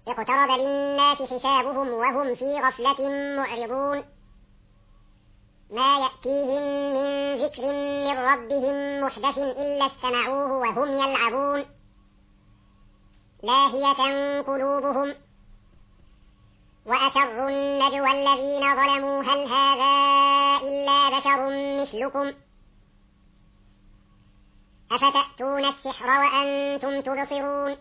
اقترب للناس حسابهم وهم في غفلة معرضون ما يأتيهم من ذكر من ربهم محدث إلا استمعوه وهم يلعبون لاهية قلوبهم وأسروا النجوى الذين ظلموا هل هذا إلا بشر مثلكم أفتأتون السحر وأنتم تبصرون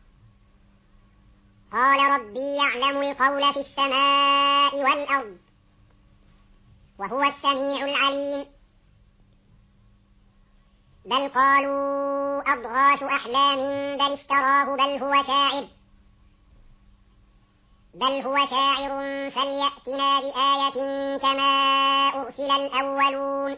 قال ربي يعلم القول في السماء والأرض وهو السميع العليم بل قالوا أضغاث أحلام بل افتراه بل هو شاعر فليأتنا بآية كما أرسل الأولون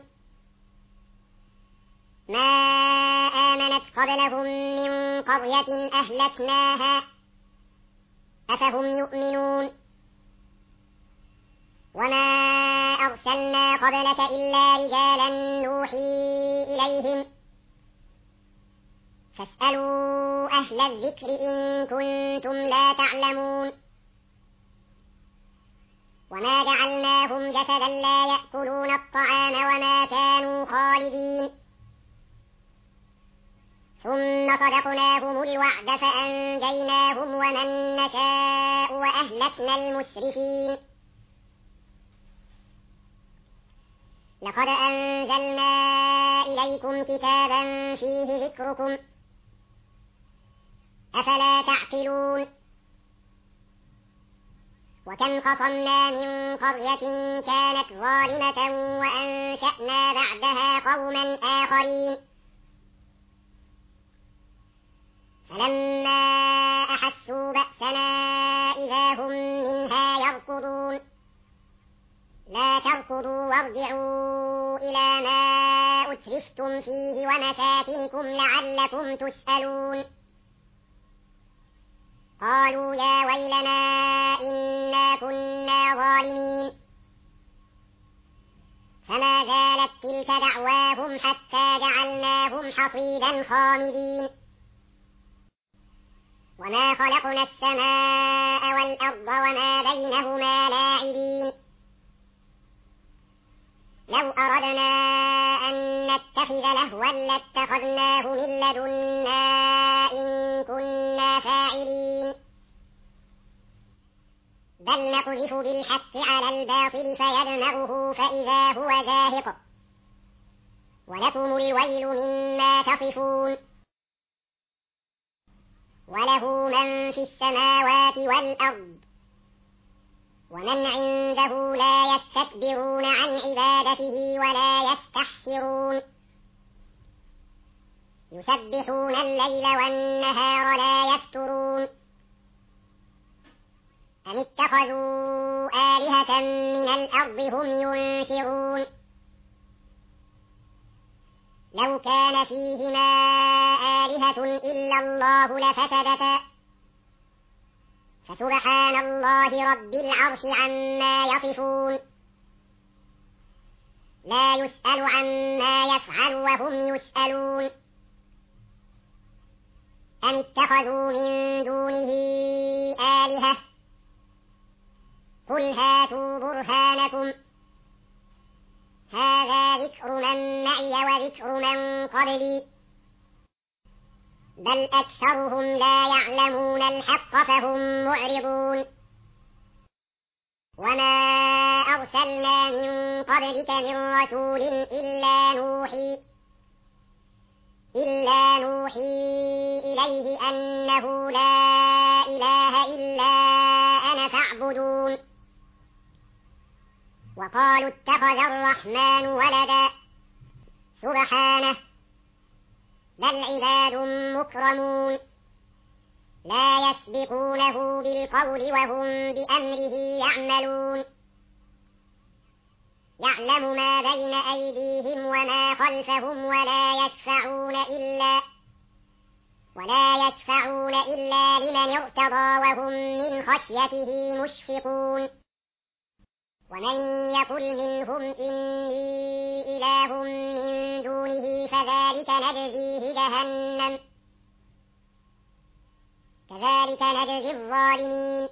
ما آمنت قبلهم من قرية أهلكناها أفهم يؤمنون وما أرسلنا قبلك إلا رجالا نوحي إليهم فاسألوا أهل الذكر إن كنتم لا تعلمون وما جعلناهم جسدا لا يأكلون الطعام وما كانوا خالدين ثم صدقناهم الوعد فأنجيناهم ومن نشاء وأهلكنا المسرفين لقد أنزلنا إليكم كتابا فيه ذكركم أفلا تعقلون وكم قصمنا من قرية كانت ظالمة وأنشأنا بعدها قوما آخرين فلما أحسوا بأسنا إذا هم منها يركضون لا تركضوا وارجعوا إلى ما أترفتم فيه ومساكنكم لعلكم تسألون قالوا يا ويلنا إنا كنا ظالمين فما زالت تلك دعواهم حتى جعلناهم حصيدا خامدين وما خلقنا السماء والأرض وما بينهما لاعبين لو أردنا أن نتخذ لهوا لاتخذناه من لدنا إن كنا فاعلين بل نقذف بالحق على الباطل فيدمغه فإذا هو زاهق ولكم الويل مما تصفون وله من في السماوات والأرض ومن عنده لا يستكبرون عن عبادته ولا يستحسرون يسبحون الليل والنهار لا يفترون أم اتخذوا آلهة من الأرض هم ينشرون لو كان فيهما آلهة إلا الله لفسدتا فسبحان الله رب العرش عما يصفون لا يسأل عما يفعل وهم يسألون أم اتخذوا من دونه آلهة قل هاتوا برهانكم هذا ذكر من معي وذكر من قبلي بل أكثرهم لا يعلمون الحق فهم معرضون وما أرسلنا من قبلك من رسول إلا نوحي إليه أنه لا إله إلا أنا فاعبدون وقالوا اتخذ الرحمن ولدا سبحانه بل عباد مكرمون لا يسبقونه بالقول وهم بأمره يعملون يعلم ما بين أيديهم وما خلفهم ولا يشفعون إلا لمن ارتضى وهم من خشيته مشفقون ومن يقل منهم إني إله من دونه فذلك نجزيه جهنم كذلك نجزي الظالمين.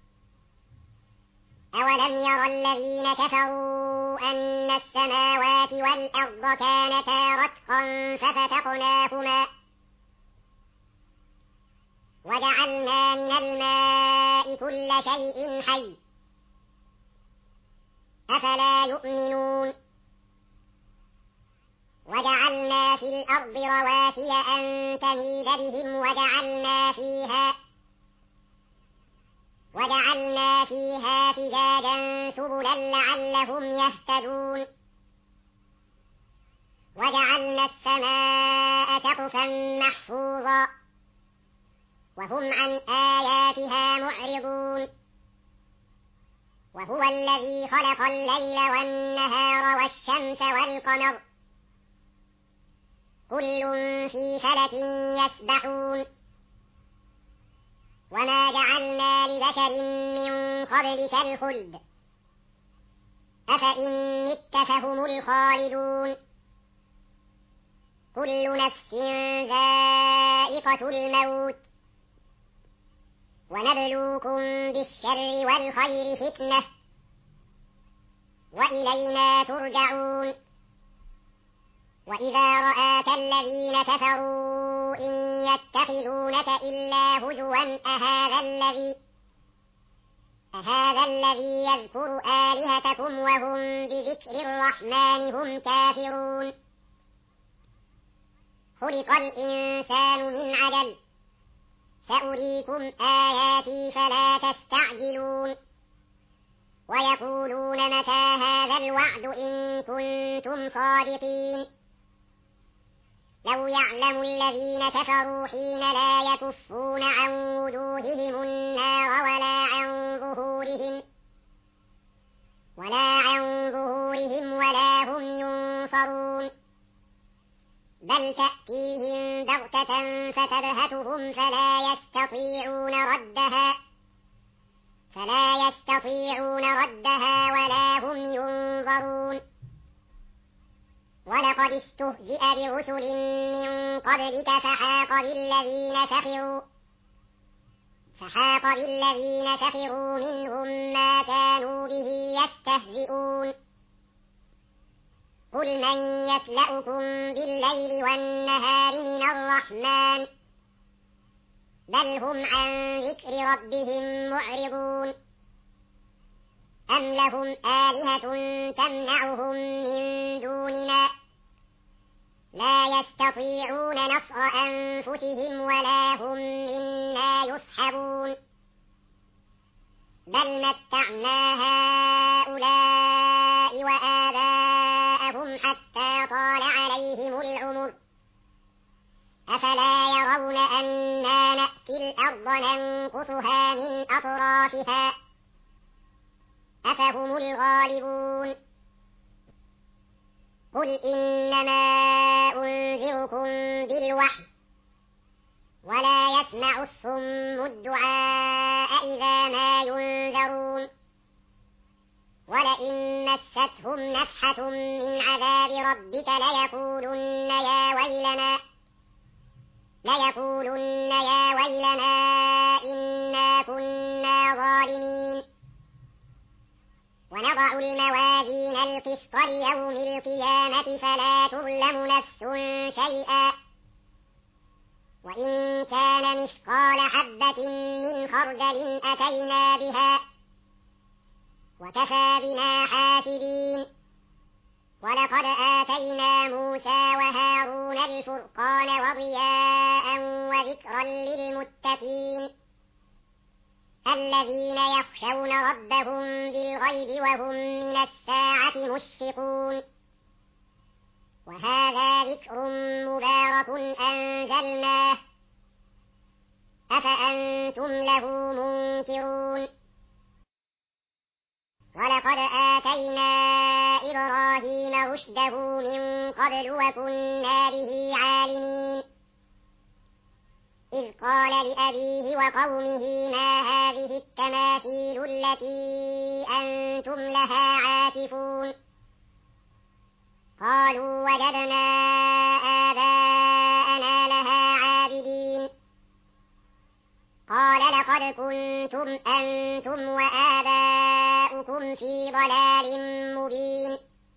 أولم ير الذين كفروا أن السماوات والأرض كانتا رتقا ففتقناهما وجعلنا من الماء كل شيء حي أفلا يؤمنون. وجعلنا في الأرض رواسي أن تميد بهم وجعلنا فيها فجاجا سبلا لعلهم يهتدون. وجعلنا السماء سقفا محفوظا وهم عن آياتها معرضون. وهو الذي خلق الليل والنهار والشمس والقمر كل في فلك يسبحون. وما جعلنا لبشر من قبلك الخلد أفإن مت فهم الخالدون. كل نفس ذائقة الموت ونبلوكم بالشر والخير فتنة وإلينا ترجعون. وإذا رآك الذين كفروا إن يتخذونك إلا هزوا أهذا الذي يذكر آلهتكم وهم بذكر الرحمن هم كافرون. خلق الإنسان من عجل سأريكم آياتي فلا تستعجلون. ويقولون متى هذا الوعد إن كنتم صادقين. لو يعلم الذين كفروا حين لا يكفون عن وجوههم النار ولا هم ينصرون. بل تأتيهم بغتة فتبهتهم فلا يستطيعون ردها ولا هم ينظرون. ولقد استهزئ برسل من قبلك فحاق بالذين سخروا منهم ما كانوا به يستهزئون. قل من يكلؤكم بالليل والنهار من الرحمن بل هم عن ذكر ربهم معرضون. أم لهم آلهة تمنعهم من دوننا لا يستطيعون نصر أنفسهم ولا هم منا يصحبون. بل متعنا هؤلاء وآباءهم حتى طال عليهم العمر أفلا يرون أنا نأتي الأرض ننقصها من أطرافها أفهم الغالبون. قل إنما أنذركم بالوحي ولا يسمع الصم الدعاء إذا ما ينذرون. ولئن مستهم نفحة من عذاب ربك ليقولن يا ويلنا إنا كنا ظالمين. ونضع الموازين القسط ليوم القيامة فلا تظلم نفس شيئا وإن كان مثقال حبة من خردل أتينا بها وكفى بنا حاسبين. ولقد آتينا موسى وهارون الفرقان وضياء وذكرا للمتقين الذين يخشون ربهم بالغيب وهم من الساعة مشفقون. وهذا ذكر مبارك أنزلناه أفأنتم له منكرون. ولقد آتينا إبراهيم رشده من قبل وكنا به عالمين. إذ قال لأبيه وقومه ما هذه التماثيل التي أنتم لها عاكفون. قالوا وجدنا آباءنا لها عابدين. قال لقد كنتم أنتم وآباؤكم في ضلال مبين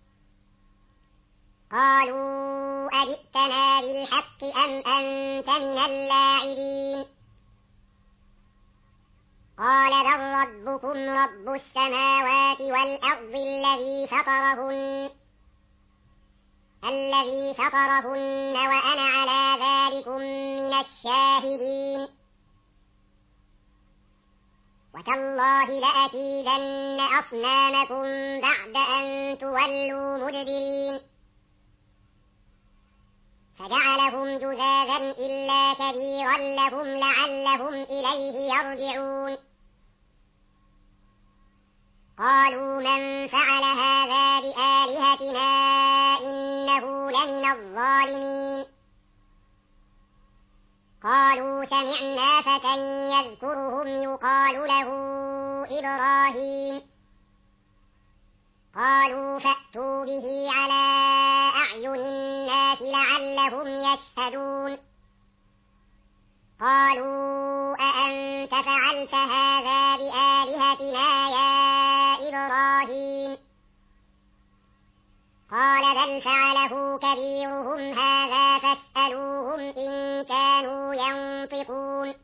قالوا أجئتنا بالحق أم أنت من اللاعبين قال بل ربكم رب السماوات والأرض الذي فطرهن وأنا على ذلكم من الشاهدين وتالله لأكيدن أصنامكم بعد أن تولوا مدبرين فجعلهم جذاذا إلا كبيرا لهم لعلهم إليه يرجعون قالوا من فعل هذا بآلهتنا إنه لمن الظالمين قالوا سمعنا فتى يذكرهم يقال له إبراهيم قالوا فأتوا به على أعين الناس لعلهم يشهدون قالوا أأنت فعلت هذا بآلهتنا يا إبراهيم قال بل فعله كبيرهم هذا فاسألوهم إن كانوا ينطقون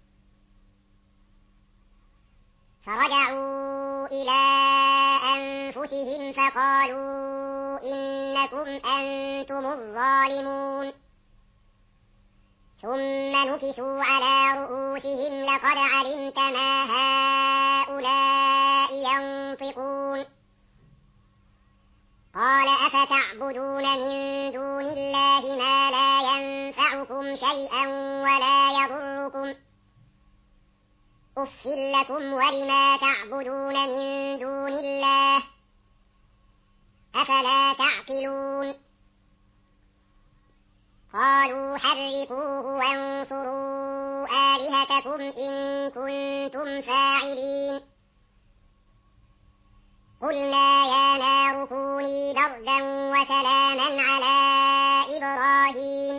فرجعوا إلى أنفسهم فقالوا إنكم أنتم الظالمون ثم نكسوا على رؤوسهم لقد علمت ما هؤلاء ينطقون قال أفتعبدون من دون الله ما لا ينفعكم شيئا ولا يضركم أف لكم ولما تعبدون من دون الله أفلا تعقلون قالوا حرقوه وانصروا آلهتكم إن كنتم فاعلين قلنا يا نار كوني بردا وسلاما على إبراهيم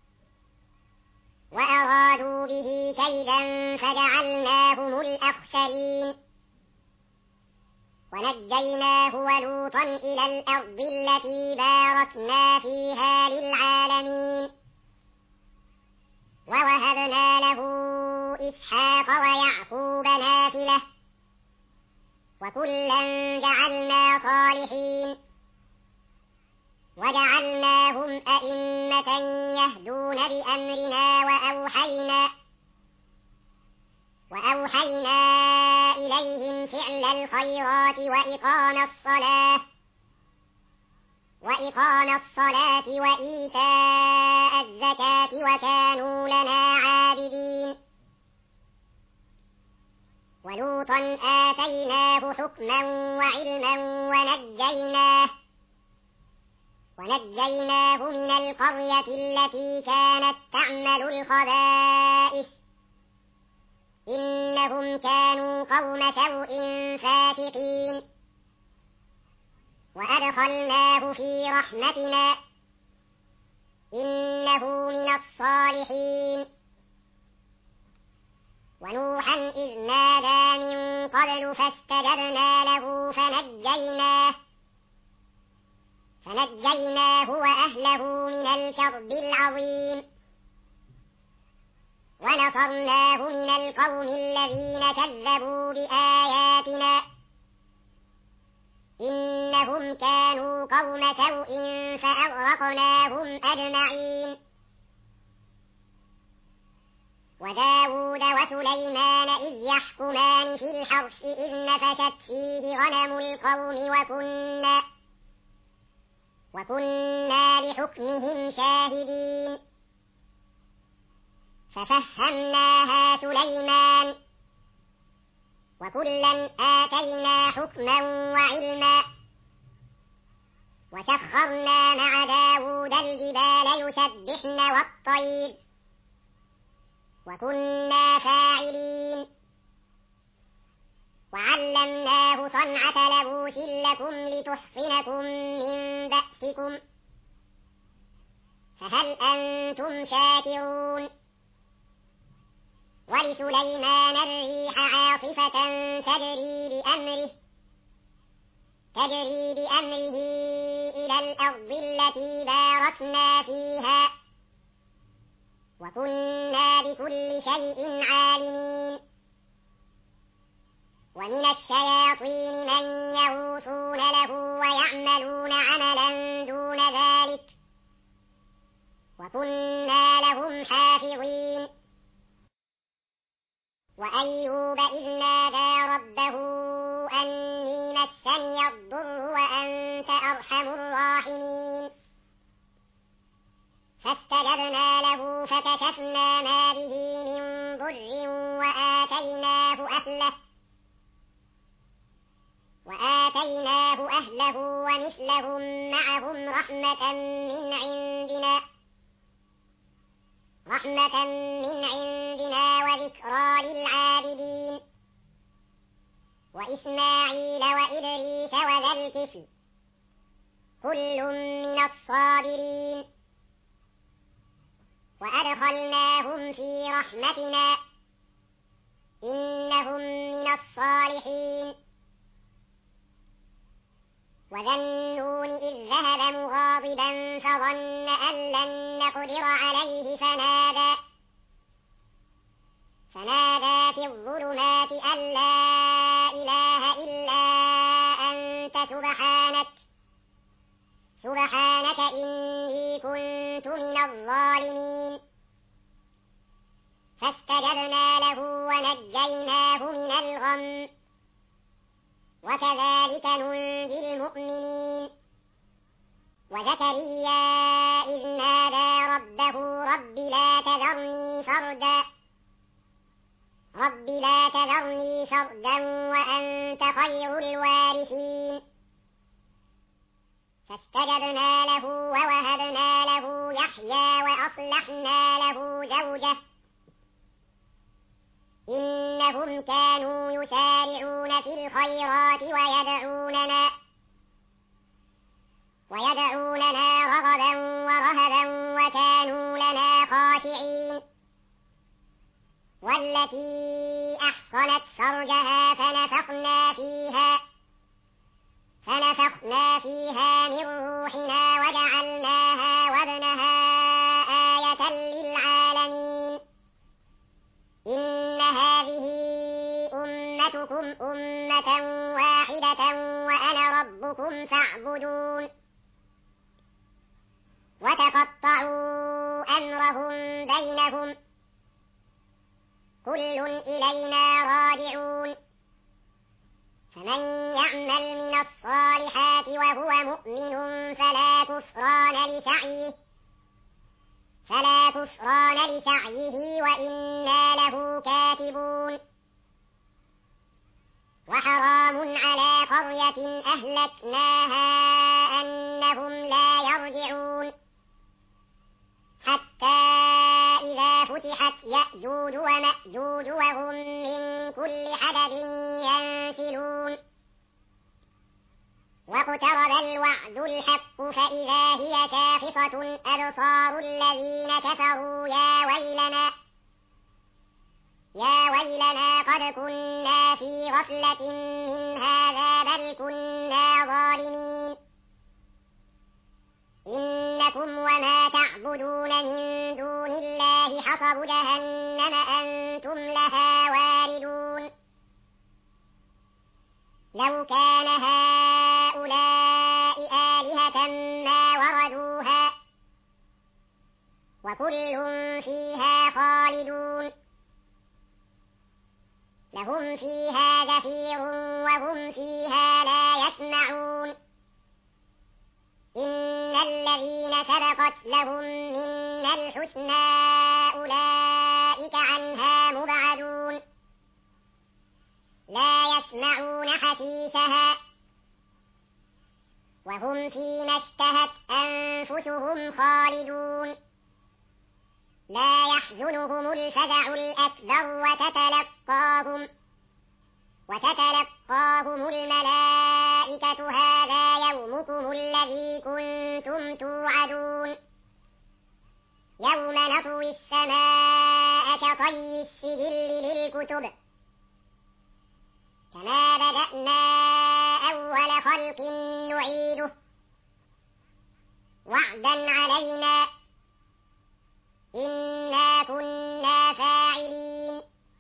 وأرادوا به كيدا فجعلناهم الأخسرين ونجيناه ولوطا إلى الأرض التي باركنا فيها للعالمين ووهبنا له إسحاق ويعقوب نافلة وكلا جعلنا صالحين وجعلناهم أئمة يهدون بأمرنا وأوحينا إليهم فعل الخيرات وإقام الصلاة وإيتاء الزكاة وكانوا لنا عابدين ولوطا آتيناه حكما وعلما ونجيناه من القرية التي كانت تعمل الخبائث إنهم كانوا قوم سوء فاسقين وأدخلناه في رحمتنا إنه من الصالحين ونوحا إذ نادى من قبل فاستجبنا له فنجيناه وأهله من الكرب العظيم ونصرناه من القوم الذين كذبوا بآياتنا إنهم كانوا قوم سوء فأغرقناهم أجمعين وداود وسليمان إذ يحكمان في الحرث إذ نفشت فيه غنم القوم وكنا لحكمهم شاهدين ففهمناها سليمان وكلا آتينا حكما وعلما وسخرنا مع داود الجبال يسبحن والطير وكنا فاعلين وعلمناه صنعة لبوس لكم لتحصنكم من بأسكم فهل أنتم شاكرون ولسليمان الريح عاصفة تجري بأمره إلى الأرض التي باركنا فيها وكنا بكل شيء عالمين. ومن الشياطين من يغوصون له ويعملون عملا دون ذلك وكنا لهم حافظين. وأيوب إذ نادى ربه أني مسني الضر وأنت أرحم الراحمين فاستجبنا له فكشفنا ما به من ضر وآتيناه أهله ومثلهم معهم رحمة من عندنا وذكرى للعابدين. وإسماعيل وإدريس وذا الكفل كل من الصابرين وأدخلناهم في رحمتنا إنهم من الصالحين. وذا النون إذ ذهب مغاضبا فظن أن لن نقدر عليه فنادى في الظلمات أن لا إله إلا أنت سبحانك إني كنت من الظالمين. فاستجبنا له ونجيناه من الغم وكذلك ننجي المؤمنين. وزكريا إذ نادى ربه رب لا تذرني فردا وأنت خير الوارثين. فاستجبنا له ووهبنا له يحيى وأصلحنا له زوجه إنهم كانوا يسارعون في الخيرات ويدعوننا رغبا ورهبا وكانوا لنا خاشعين. والتي أحصنت فرجها فنفخنا فيها من روحنا وجعلناها وابنها آية للعالمين. إن هذه أمتكم أمة واحدة وأنا ربكم فاعبدون. وتقطعوا أمرهم بينهم كل إلينا راجعون. فمن يعمل من الصالحات وهو مؤمن فلا كفران لسعيه وإنا له كاتبون. وحرام على قرية أهلكناها أنهم لا يرجعون حتى إذا فتحت يأجوج ومأجوج وهم من كل حدب ينسلون. واقترب الوعد الحق فإذا هي شاخصة أبصار الذين كفروا يا ويلنا قد كنا في غفلة من هذا بل كنا ظالمين. إنكم وما تعبدون من دون الله حصب جهنم أنتم لها واردون. لو كان هؤلاء آلهة ما وردوها وكل فيها خالدون. لهم فيها زفير وهم فيها لا يسمعون. إن الذين سبقت لهم منا الحسنى أولئك عنها مبعدون. لا يسمعون حسيسها وهم فيما اشتهت أنفسهم خالدون. لا يحزنهم الفزع الأكبر وتتلقاهم الملائكة هذا يومكم الذي كنتم توعدون. يوم نطوي السماء كطي السجل للكتب كما بدأنا أول خلق نعيده وعدا علينا إنا كنا فاعلين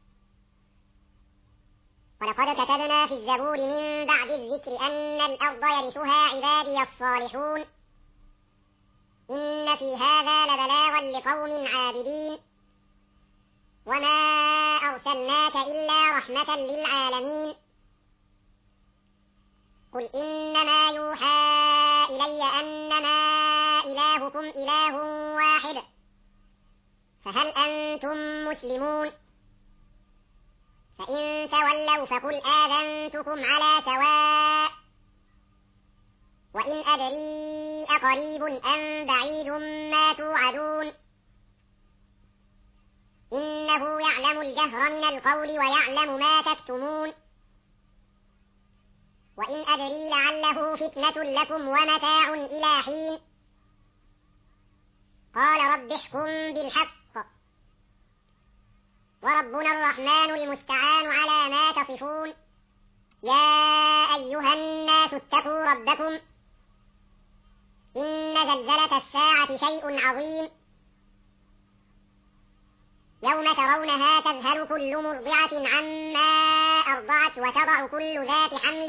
ولقد كتبنا في الزبور من بعد الذكر أن الأرض يرثها عبادي الصالحون إن في هذا لبلاغا لقوم عابدين وما أرسلناك إلا رحمة للعالمين قل إنما يوحى إلي أنما إلهكم إله واحد فهل أنتم مسلمون فإن تولوا فقل آذنتكم على سواء وإن أدري أقريب أم بعيد ما توعدون إنه يعلم الجهر من القول ويعلم ما تكتمون وإن أدري لعله فتنة لكم ومتاع إلى حين قال رب احكم بالحق وربنا الرحمن المستعان على ما تصفون يا أيها الناس اتقوا ربكم إن زلزلة الساعة شيء عظيم يوم ترونها تذهل كل مرضعة عما أرضعت وتضع كل ذات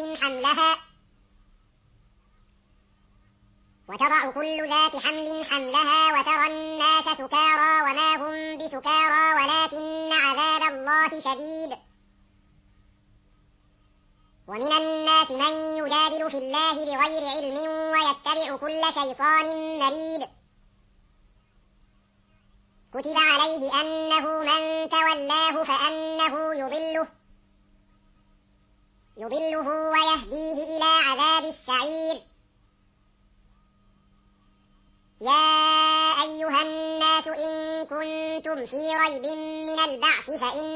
حملها وترى الناس سكارى وما هم بسكارى ولكن عذاب الله شديد ومن الناس من يجادل في الله بغير علم ويتبع كل شيطان مريد كتب عليه أنه من تولاه فأنه يضله ويهديه إلى عذاب السعير يا أيها الناس إن كنتم في ريب من البعث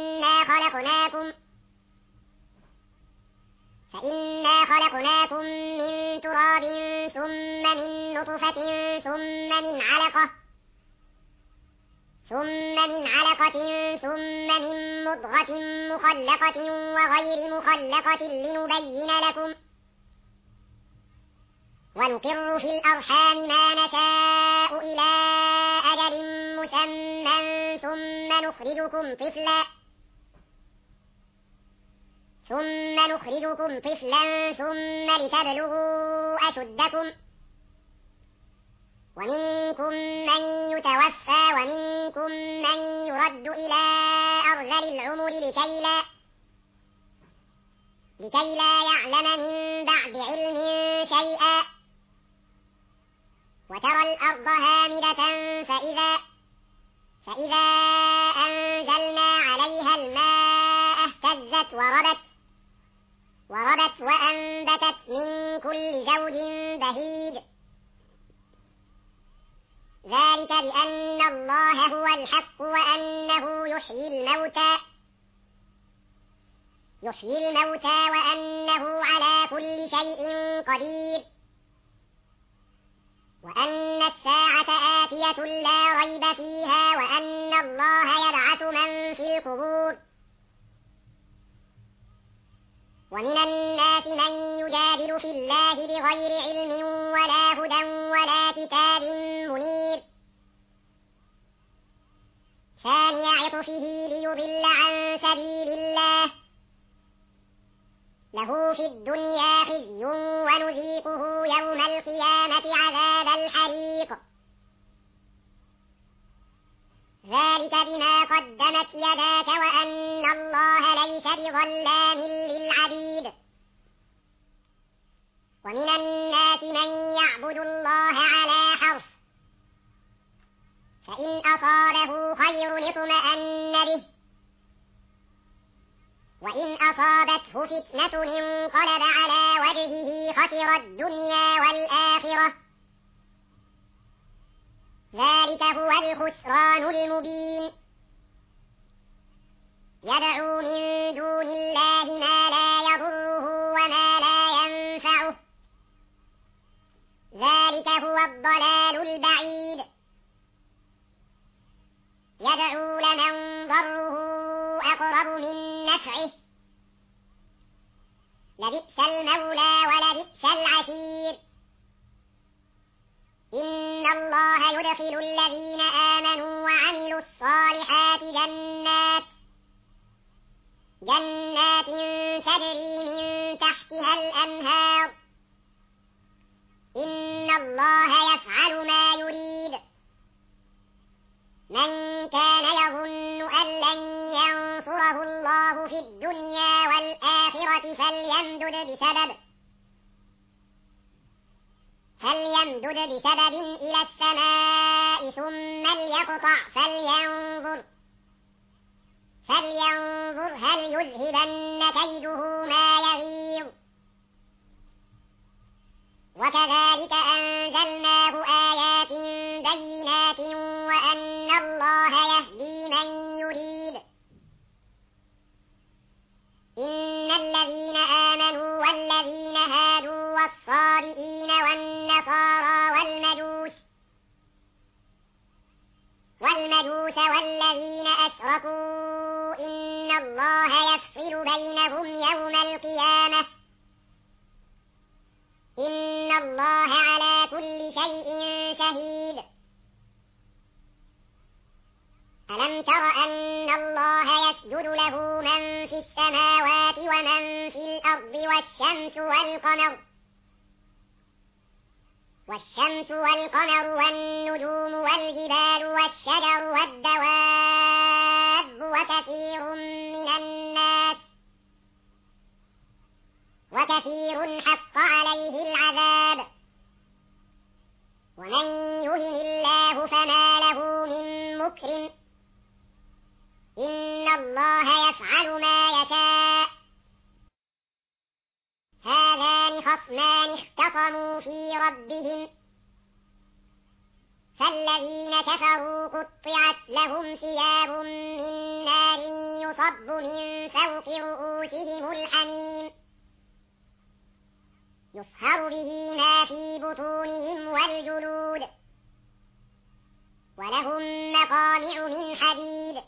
فإنا خلقناكم من تراب ثم من نطفة ثم من علقة ثم من مضغة مخلقة وغير مخلقة لنبين لكم ونقر في الأرحام ما نشاء إلى أجل مسمى ثم نخرجكم طفلا ثم لتبلغوا أشدكم ومنكم من يتوفى ومنكم من يرد إلى أرذل العمر لكي لا يعلم من بعد علم شيئا وترى الأرض هامدة فإذا أنزلنا عليها الماء اهتزت وربت وأنبتت من كل زوج بهيج ذلك بأن الله هو الحق وأنه يحيي الموتى وأنه على كل شيء قدير وأن الساعة آتية لا ريب فيها وأن الله يبعث من في القبور ومن الناس من يجادل في الله بغير علم ولا هدى ولا كتاب منير ثاني عطفه ليضل عن سبيل الله له في الدنيا خزي ونذيقه يوم القيامة عذاب الحريق ذلك بما قدمت يداك وأن الله ليس بظلام للعبيد ومن الناس من يعبد الله على حرف فإن أصابه خير اطمأن به وإن أصابته فتنة انقلب على وجهه خسر الدنيا والآخرة ذلك هو الخسران المبين يدعو من دون الله ما لا يضره وما لا ينفعه ذلك هو الضلال البعيد يدعو لمن ضره أقرب من نفعه لبئس المولى ولبئس العشير إن الله يدخل الذين آمنوا وعملوا الصالحات جنات تجري من تحتها الأنهار إن الله يفعل ما يريد من كان يظن أن لن ينصره الله في الدنيا والآخرة فليمدد بسبب إلى السماء ثم ليقطع فلينظر هل يذهبن كيده ما يغيظ وكذلك أنزلناه آيات بينات وأن الله يهدي من يريد إن الذين آمنوا والذين هادوا والصابئين والنصارى والمجوس والذين أشركوا إن الله يفصل بينهم يوم القيامة إن الله على كل شيء شهيد ألم تر أن الله يسجد له من في السماوات ومن في الأرض والشمس والقمر والنجوم والجبال والشجر والدواب وكثير حق عليه العذاب ومن يهن الله فما له من مكرم إن الله يفعل ما يشاء هذان خصمان اختصموا في ربهم فالذين كفروا قطعت لهم ثياب من نار يصب من فوق رؤوسهم الحميم يصهر به ما في بطونهم والجلود ولهم مقامع من حديد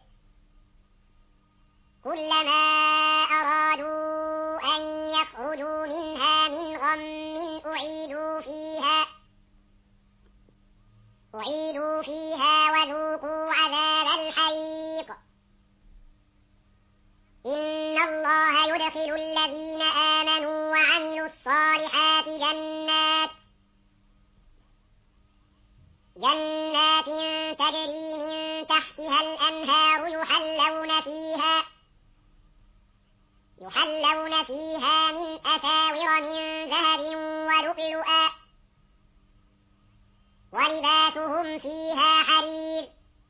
كلما أرادوا أن يخرجوا منها من غم أعيدوا فيها وذوقوا عذاب الحريق إن الله يدخل الذين آمنوا وعملوا الصالحات جنات تجري من تحتها الأنهار يحلون فيها من أساور من ذهب ولؤلؤا ولباسهم فيها حرير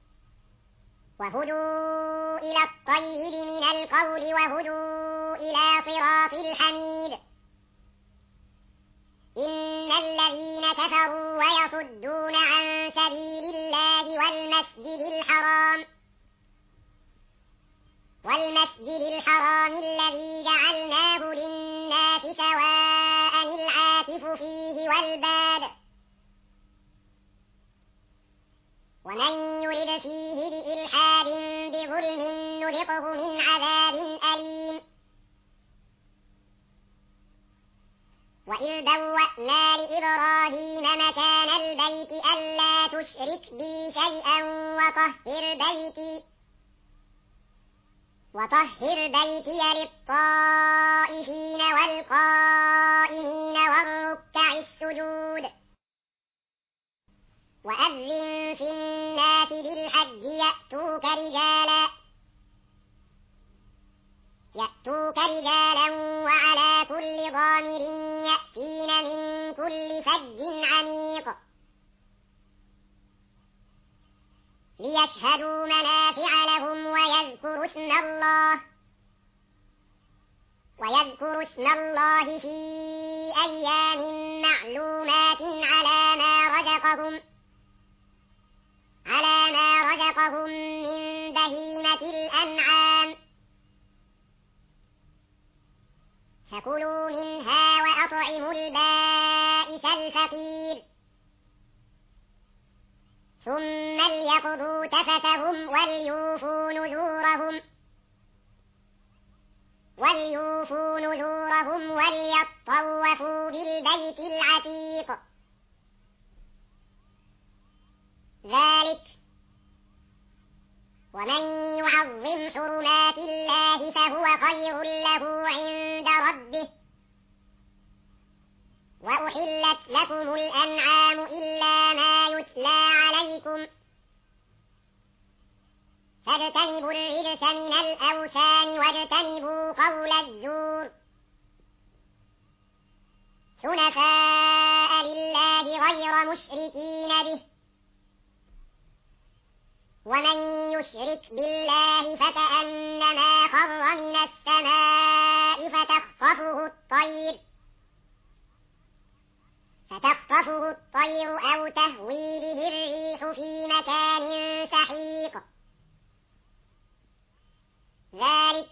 وهدوا إلى الطيب من القول وهدوا إلى صراط الحميد إن الذين كفروا ويصدون عن سبيل الله والمسجد الحرام الذي جعلناه للناس سواء العاكف فيه والباد ومن يرد فيه بإلحاد بظلم نذقه من عذاب أليم وإذ بوأنا لإبراهيم مكان البيت ألا تشرك بي شيئا وطهر بيتي للطائفين والقائمين والركع السجود وأذن في الناس بالحج يأتوك رجالا وعلى كل ضامر يأتين من كل فج عميق ليشهدوا منافع لهم ويذكروا اسم الله في أيام معلومات على ما رزقهم من بهيمة الأنعام فكلوا منها وأطعموا البائس الفقير ثم ليقضوا تفثهم وليوفوا نذورهم وليوفوا نذورهم وليطوفوا بالبيت العتيق. ذلك ومن يعظم حرمات الله فهو خير له عند ربه. وأحلت لكم الأنعام إلا ما يتلى عليكم فاجتنبوا الرجس من الأوثان واجتنبوا قول الزور حنفاء لله غير مشركين به. ومن يشرك بالله فكأنما خر من السماء فتخطفه الطير أو تهوي به الريح في مكان سحيق. ذلك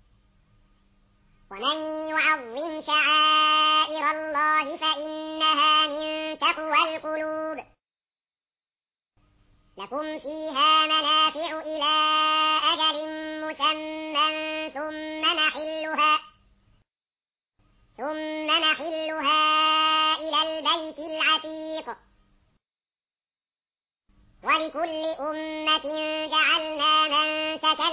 ومن يعظم شعائر الله فإنها من تقوى القلوب. لكم فيها منافع إلى أجل مسمى ثم محلها إلى البيت العتيق. ولكل أمة جعلنا منسكا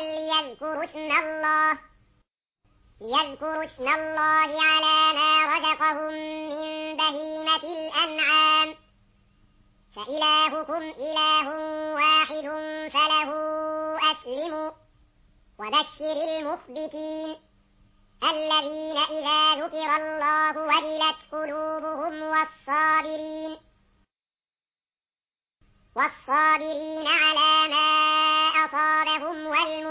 ليذكروا اسم الله على ما رزقهم من بهيمة الأنعام فإلهكم إله واحد فله أسلموا. وبشر المخبتين الذين إذا ذكر الله وجلت قلوبهم والصابرين على ما أصابهم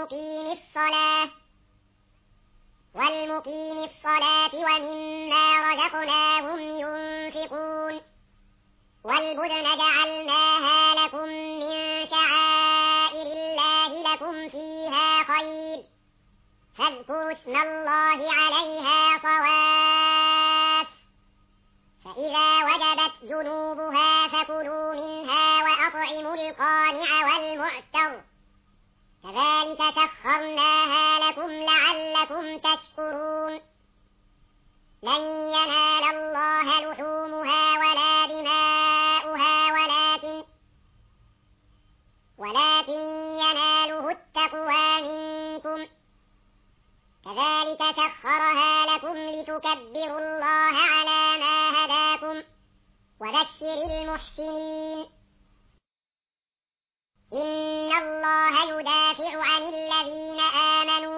والمقيم الصلاة ومما رزقناهم ينفقون. والبدن جعلناها لكم من شعائر الله لكم فيها خير فاذكروا اسم الله عليها صواف. فإذا وجبت جنوبها فكلوا منها وأطعموا القانع والمعتر كذلك سخرناها لكم لعلكم تشكرون. لن ينال الله لحومها ولا دماؤها ولكن يناله التقوى منكم. كذلك سخرها لكم لتكبروا الله على ما هداكم. وبشر المحسنين إن الله يدافع عن الذين آمنوا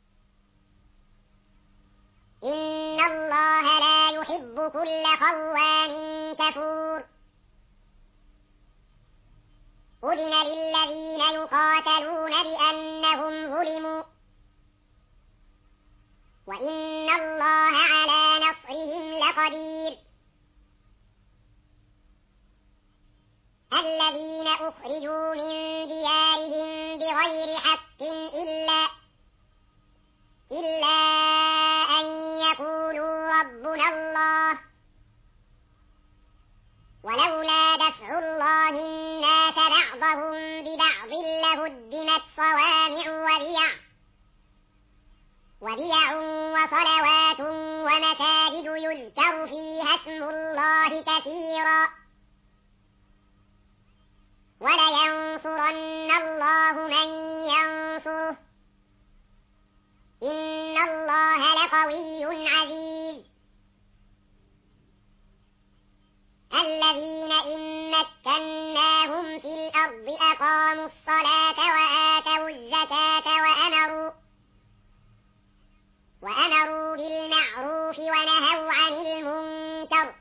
إن الله لا يحب كل خوان كفور. أذن للذين يقاتلون بأنهم ظلموا وإن الله على نصرهم لقدير. الذين أخرجوا من ديارهم بغير حق إلا أن يقولوا ربنا الله ولولا دفع الله الناس بعضهم ببعض لهدمت صوامع وبيع وصلوات ومساجد يذكر فيها اسم الله كثيرا ولينصرن الله من ينصره إن الله لقوي عزيز. الذين إن مكناهم في الأرض أقاموا الصلاة وآتوا الزكاة وأمروا بالمعروف ونهوا عن المنكر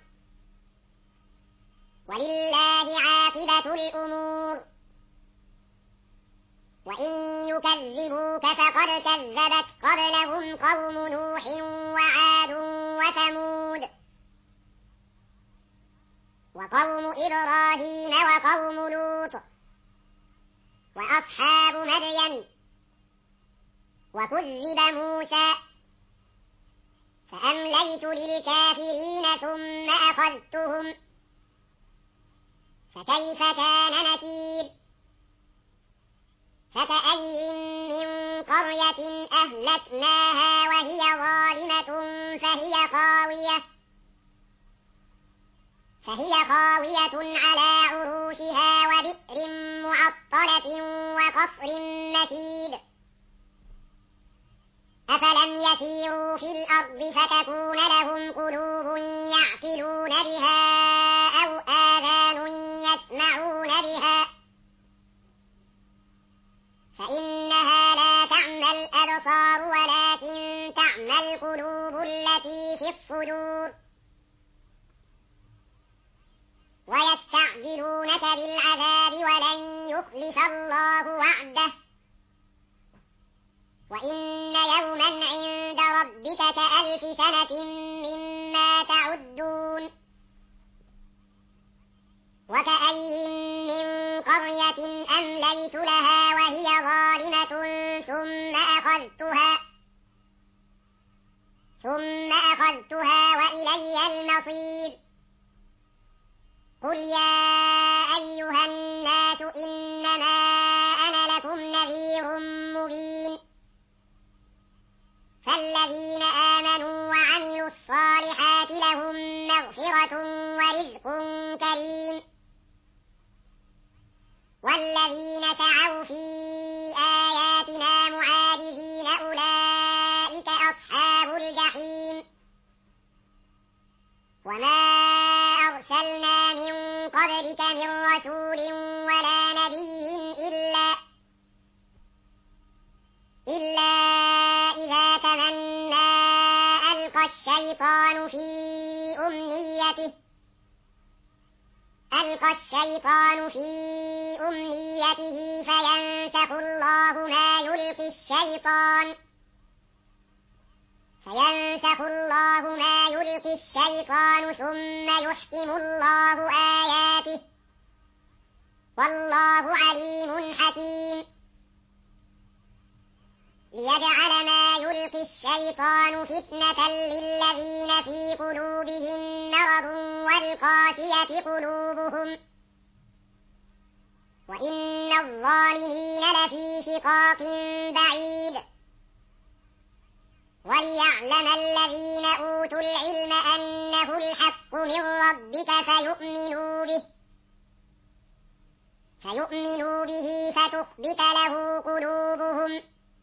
ولله عاقبة الأمور. وإن يكذبوك فقد كذبت قبلهم قوم نوح وعاد وثمود وقوم إبراهيم وقوم لوط وأصحاب مدين وكذب موسى فأمليت للكافرين ثم أخذتهم فكيف كان نكير. فكأي من قرية أهلكناها وهي ظالمة فهي خاوية على عروشها وبئر معطلة وقصر مشيد أفلم يسيروا في الأرض فتكون لهم قلوب يعقلون بها أو آذان يسمعون بها فإنها لا تعمى الأبصار ولكن تعمى القلوب التي في الصدور ويستعجلونك بالعذاب ولن يخلف الله وعده وإن يوما عند ربك كألف سنة مما تعدون وكأي من قرية أمليت لها وهي ظالمة ثم أخذتها وإلي المصير قل يا أيها الناس إنما أنا لكم نذير مبين فالذين آمنوا وعملوا الصالحات لهم مغفرة ورزق كريم والذين سعوا في آياتنا معاجزين أولئك أصحاب الجحيم وما أرسلنا من قبلك من رسول ولا نبي إلا إذا تمنى ألقى الشيطان في أمنيته فينسخ الله ما يلقي الشيطان ثم يحكم الله آياته والله عليم حكيم ليجعل ما يلقي الشيطان فتنة للذين في قلوبهم مرض والقاسية قلوبهم وإن الظالمين لفي شقاق بعيد وليعلم الذين أوتوا العلم أنه الحق من ربك فيؤمنوا به فتخبت له قلوبهم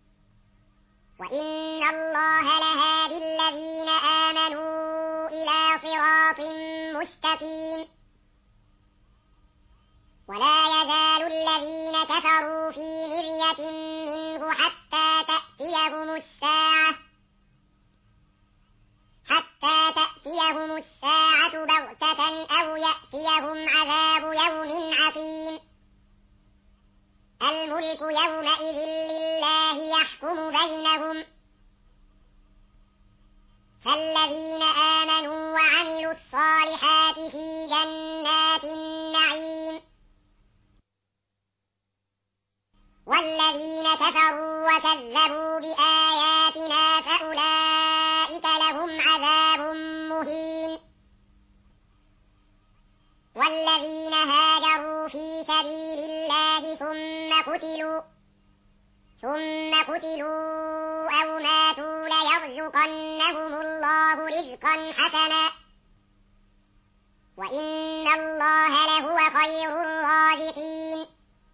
وإن الله لهادي الذين آمنوا إلى صراط مستقيم ولا يزال الذين كفروا في مرية منه حتى تأتيهم الساعة بغتة أو يأتيهم عذاب يوم عقيم الملك يومئذ لله يحكم بينهم فالذين آمنوا وعملوا الصالحات في جنات النعيم والذين كفروا وكذبوا بآياتنا فأولئك لهم عذاب مهين والذين هاجروا في سبيل الله ثم قتلوا أو ماتوا ليرزقنهم الله رزقا حسنا وإن الله لهو خير الرازقين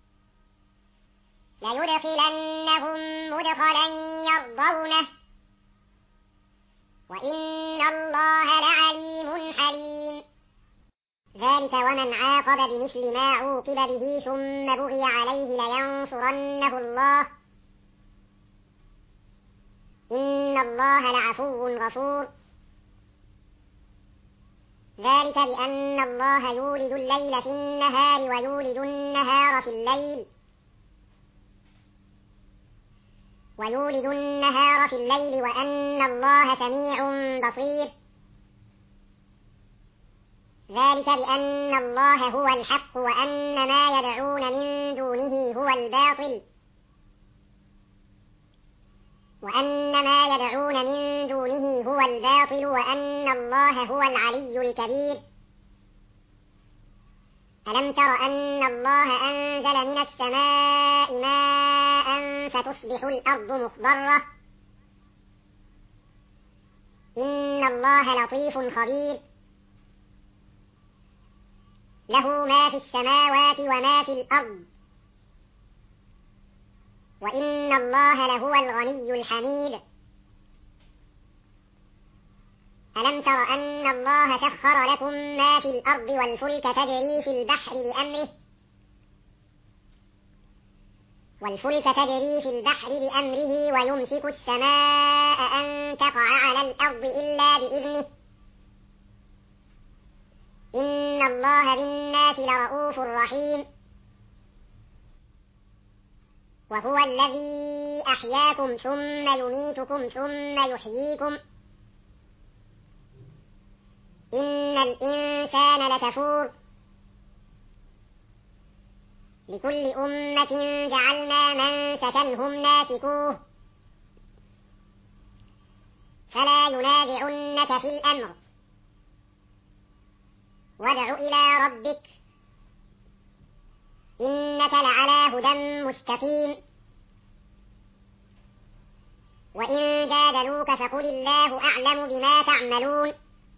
ليدخلنهم مدخلا يرضونه وإن الله لعليم حليم ذلك ومن عاقب بمثل ما عوقب به ثم بغي عليه لينصرنه الله إن الله لعفو غفور ذلك بأن الله يولد الليل في النهار ويولد النهار في الليل وأن الله سميع بصير ذلك بأن الله هو الحق وأن ما يدعون من دونه هو الباطل وأن الله هو العلي الكبير ألم تر أن الله أنزل من السماء ماء فتصبح الأرض مخضرة إن الله لطيف خبير له ما في السماوات وما في الأرض وإن الله لهو الغني الحميد ألم تر أن الله سخر لكم ما في الأرض والفلك تجري في البحر بأمره ويمسك السماء أن تقع على الأرض إلا بإذنه إن الله بالناس لرؤوف رحيم وهو الذي أحياكم ثم يميتكم ثم يحييكم إن الإنسان لكفور لكل أمة جعلنا منسكا هم ناسكوه فلا ينازعنك في الأمر وادع إلى ربك إنك لعلى هدى مستقيم وإن جادلوك فقل الله أعلم بما تعملون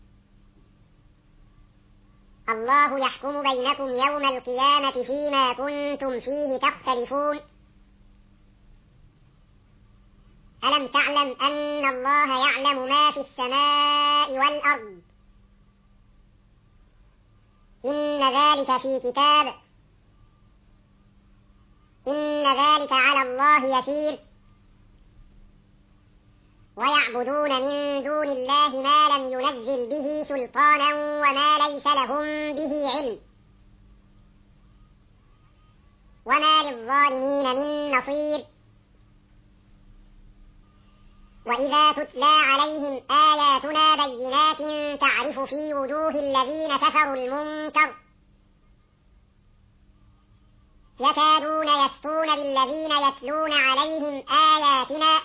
الله يحكم بينكم يوم القيامة فيما كنتم فيه تختلفون ألم تعلم أن الله يعلم ما في السماء والأرض إن ذلك في كتاب إن ذلك على الله يسير ويعبدون من دون الله ما لم ينزل به سلطانا وما ليس لهم به علم وما للظالمين من نصير وإذا تتلى عليهم آياتنا بينات تعرف في وجوه الذين كفروا المنكر يكادون يسطون بالذين يتلون عليهم آياتنا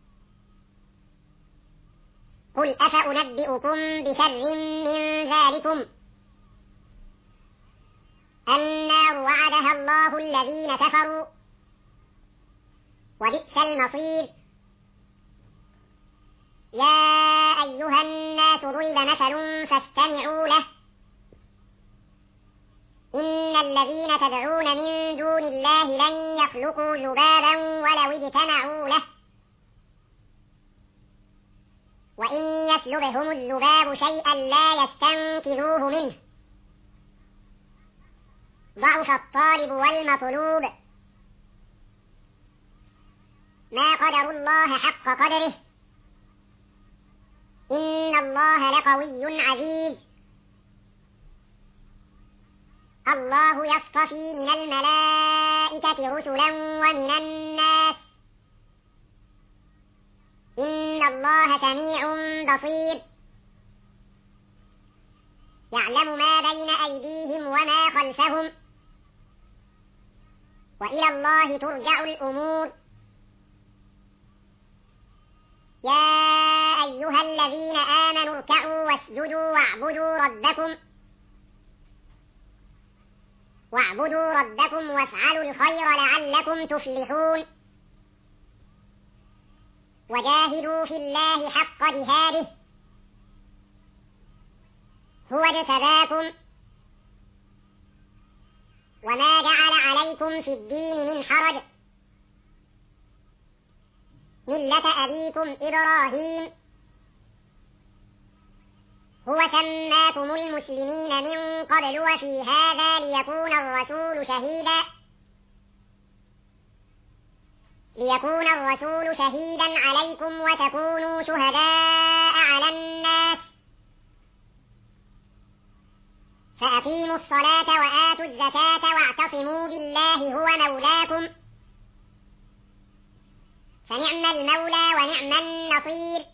قل أفأنبئكم بشر من ذلكم النار وعدها الله الذين كفروا وبئس المصير يا أيها الناس ضرب مثل فاستمعوا له إن الذين تدعون من دون الله لن يخلقوا ذبابا ولو اجتمعوا له وإن يسلبهم الذباب شيئا لا يستنقذوه منه ضعف الطالب والمطلوب ما قدروا الله حق قدره إن الله لقوي عزيز الله يصطفي من الملائكة رسلا ومن الناس إن الله سميع بصير يعلم ما بين أيديهم وما خلفهم وإلى الله ترجع الأمور يا أيها الذين آمنوا اركعوا واسجدوا واعبدوا ربكم وافعلوا الخير لعلكم تفلحون وجاهدوا في الله حق جهاده هو اجتباكم وما جعل عليكم في الدين من حرج ملة أبيكم إبراهيم هو سماكم المسلمين من قبل وفي هذا ليكون الرسول شهيدا عليكم وتكونوا شهداء على الناس فأقيموا الصلاة وآتوا الزكاة واعتصموا بالله هو مولاكم فنعم المولى ونعم النصير